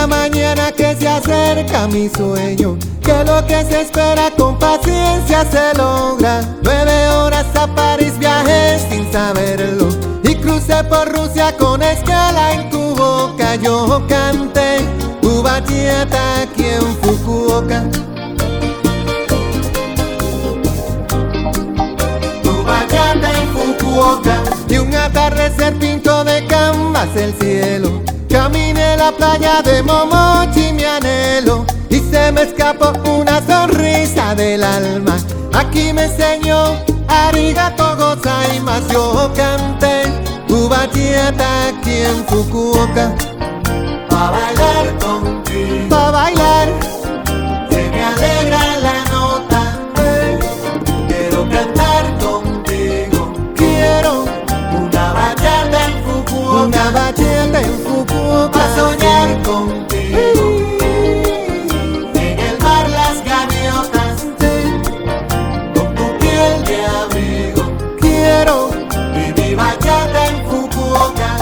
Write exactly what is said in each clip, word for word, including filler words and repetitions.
la mañana que se acerca mi sueño, que lo que se espera con paciencia se logra. Nueve horas a París viajé sin saberlo, y crucé por Rusia con escala en tu boca. Yo canté tu bachata aquí en Fukuoka. Tu bachata en Fukuoka. Y un atardecer pintó de canvas el cielo. Caminé la playa de Momochi, mi anhelo, y se me escapó una sonrisa del alma. Aquí me enseñó arigato gozaimasu. Yo canté tu bachata aquí en Fukuoka. Pa' bailar contigo, pa' bailar, se me alegra la nota. eh. Quiero cantar contigo, quiero una bachata en Fukuoka. Una bachata en Fukuoka. Pa' soñar contigo, en el mar las gaviotas, con tu piel de abrigo. Quiero mi bachata en Fukuoka.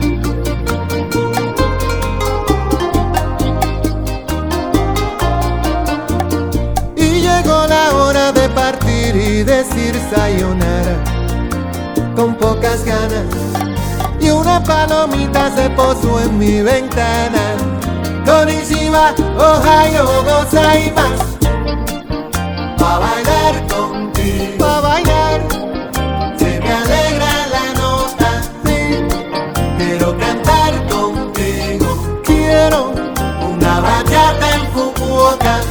Y llegó la hora de partir y decir sayonara con pocas ganas, y una palomita se posó en mi ventana. Konnichiwa, ohayo gozaimasu. Pa' bailar contigo, pa' bailar, se me alegra la nota. sí. Quiero cantar contigo, quiero una bachata en Fukuoka.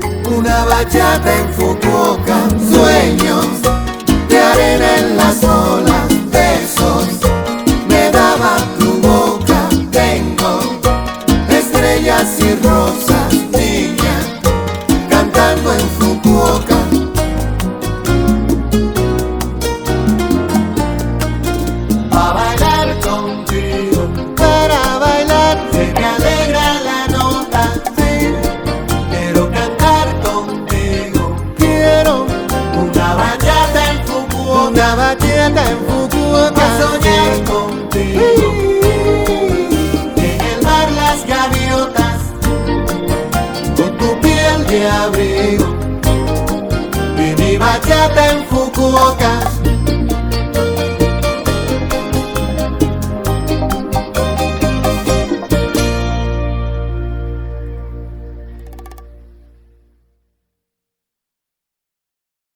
Una bachata en Fukuoka. Sueños de arena en las olas.